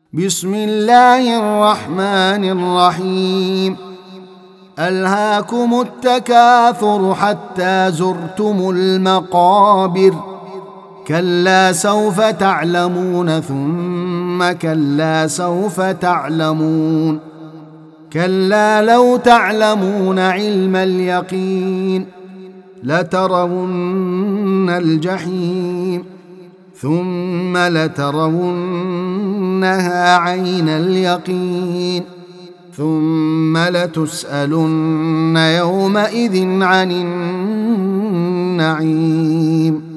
بسم الله الرحمن الرحيم ألهاكم التكاثر حتى زرتم المقابر كلا سوف تعلمون ثم كلا سوف تعلمون كلا لو تعلمون علم اليقين لترون الجحيم ثم لترونها عين اليقين ثم لتسألن يومئذ عن النعيم